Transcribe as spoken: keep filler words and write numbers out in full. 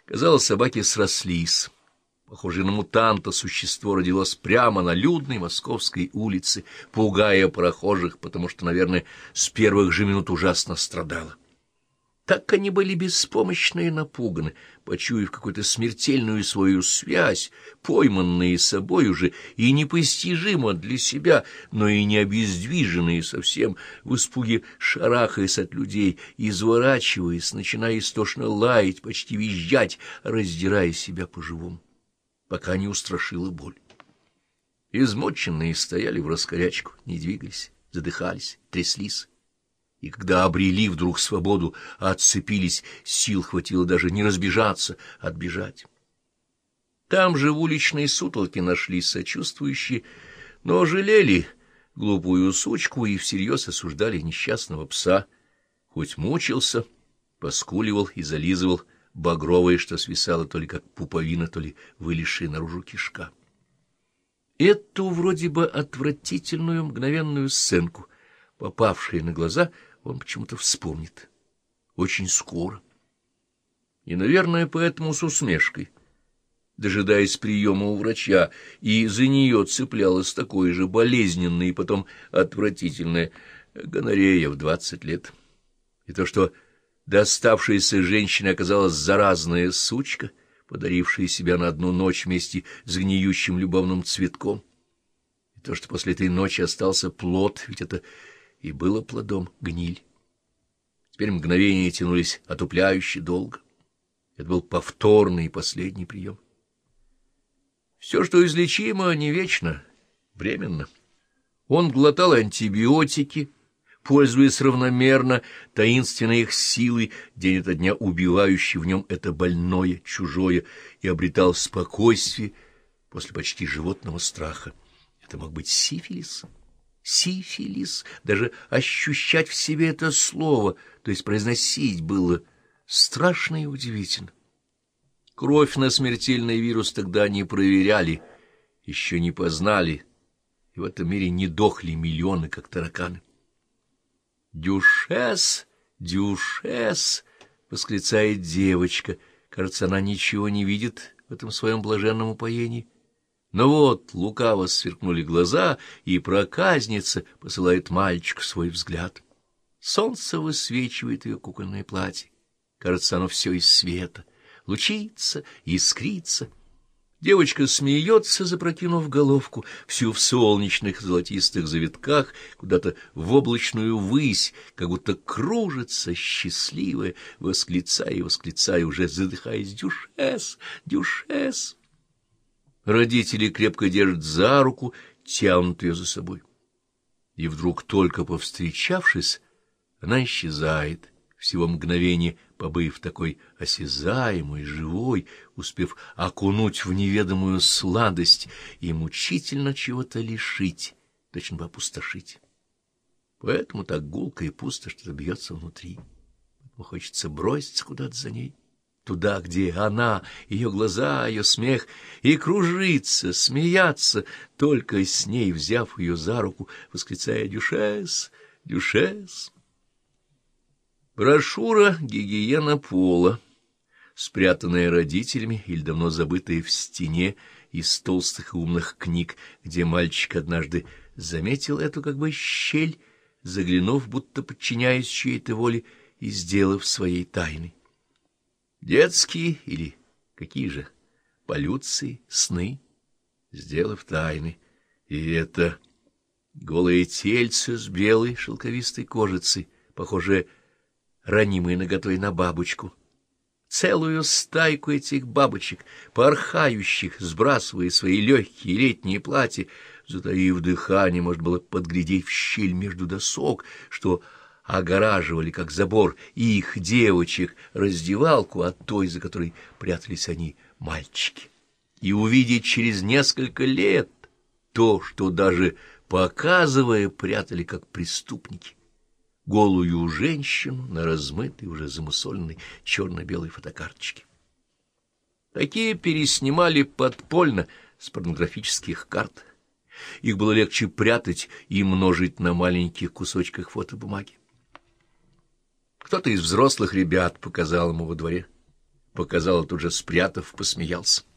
Казалось, собаки срослись. Похожее на мутанта существо родилось прямо на людной московской улице, пугая прохожих, потому что, наверное, с первых же минут ужасно страдало. Так они были беспомощны и напуганы, почуяв какую-то смертельную свою связь, пойманные собой уже и непостижимо для себя, но и не обездвиженные совсем, в испуге шарахаясь от людей, изворачиваясь, начиная истошно лаять, почти визжать, раздирая себя по-живому, пока не устрашила боль. Измученные стояли в раскорячку, не двигались, задыхались, тряслись. И когда обрели вдруг свободу, отцепились, сил хватило даже не разбежаться, а отбежать. Там же в уличной сутолке нашлись сочувствующие, но жалели глупую сучку и всерьез осуждали несчастного пса, хоть мучился, поскуливал и зализывал багровое, что свисало то ли как пуповина, то ли вылезшая наружу кишка. Эту вроде бы отвратительную мгновенную сценку, попавшую на глаза, он почему-то вспомнит. Очень скоро. И, наверное, поэтому с усмешкой, дожидаясь приема у врача, и за нее цеплялась такое же болезненное и потом отвратительное гонорея в двадцать лет. И то, что доставшаяся женщине оказалась заразная сучка, подарившая себя на одну ночь вместе с гниющим любовным цветком. И то, что после этой ночи остался плод, ведь это и было плодом гниль. Теперь мгновения тянулись отупляюще долго. Это был повторный и последний прием. Все, что излечимо, не вечно, временно. Он глотал антибиотики, пользуясь равномерно таинственной их силой, день ото дня убивающей в нем это больное, чужое, и обретал спокойствие после почти животного страха. Это мог быть сифилис. Сифилис, даже ощущать в себе это слово, то есть произносить, было страшно и удивительно. Кровь на смертельный вирус тогда не проверяли, еще не познали, и в этом мире не дохли миллионы, как тараканы. «Дюшес! Дюшес!» — восклицает девочка. Кажется, она ничего не видит в этом своем блаженном упоении. Но вот лукаво сверкнули глаза, и проказница посылает мальчику свой взгляд. Солнце высвечивает ее кукольное платье. Кажется, оно все из света, лучится, искрится. Девочка смеется, запрокинув головку, всю в солнечных золотистых завитках, куда-то в облачную высь, как будто кружится, счастливая, восклицая и восклицая, уже задыхаясь: «Дюшес! Дюшес!» Родители крепко держат за руку, тянут ее за собой. И вдруг, только повстречавшись, она исчезает, всего мгновение побыв такой осязаемой, живой, успев окунуть в неведомую сладость и мучительно чего-то лишить, точно бы опустошить. Поэтому так гулко и пусто что-то бьется внутри. Поэтому хочется броситься куда-то за ней, туда, где она, ее глаза, ее смех, и кружиться, смеяться, только с ней, взяв ее за руку, восклицая: «Дюшес! Дюшес!» Брошюра «Гигиена пола», спрятанная родителями или давно забытая в стене из толстых и умных книг, где мальчик однажды заметил эту как бы щель, заглянув, будто подчиняясь чьей-то воле и сделав своей тайной. Детские или какие же полюции, сны, сделав тайны. И это голое тельце с белой шелковистой кожицей, похожее ранимой наготой на бабочку. Целую стайку этих бабочек, порхающих, сбрасывая свои легкие летние платья, затаив дыхание, можно было подглядеть в щель между досок, что огораживали, как забор, их, девочек, раздевалку от той, за которой прятались они, мальчики, и увидеть через несколько лет то, что даже показывая, прятали, как преступники, голую женщину на размытой, уже замусоленной черно-белой фотокарточке. Такие переснимали подпольно с порнографических карт. Их было легче прятать и множить на маленьких кусочках фотобумаги. Кто-то из взрослых ребят показал ему во дворе. показал, тут же спрятав, посмеялся.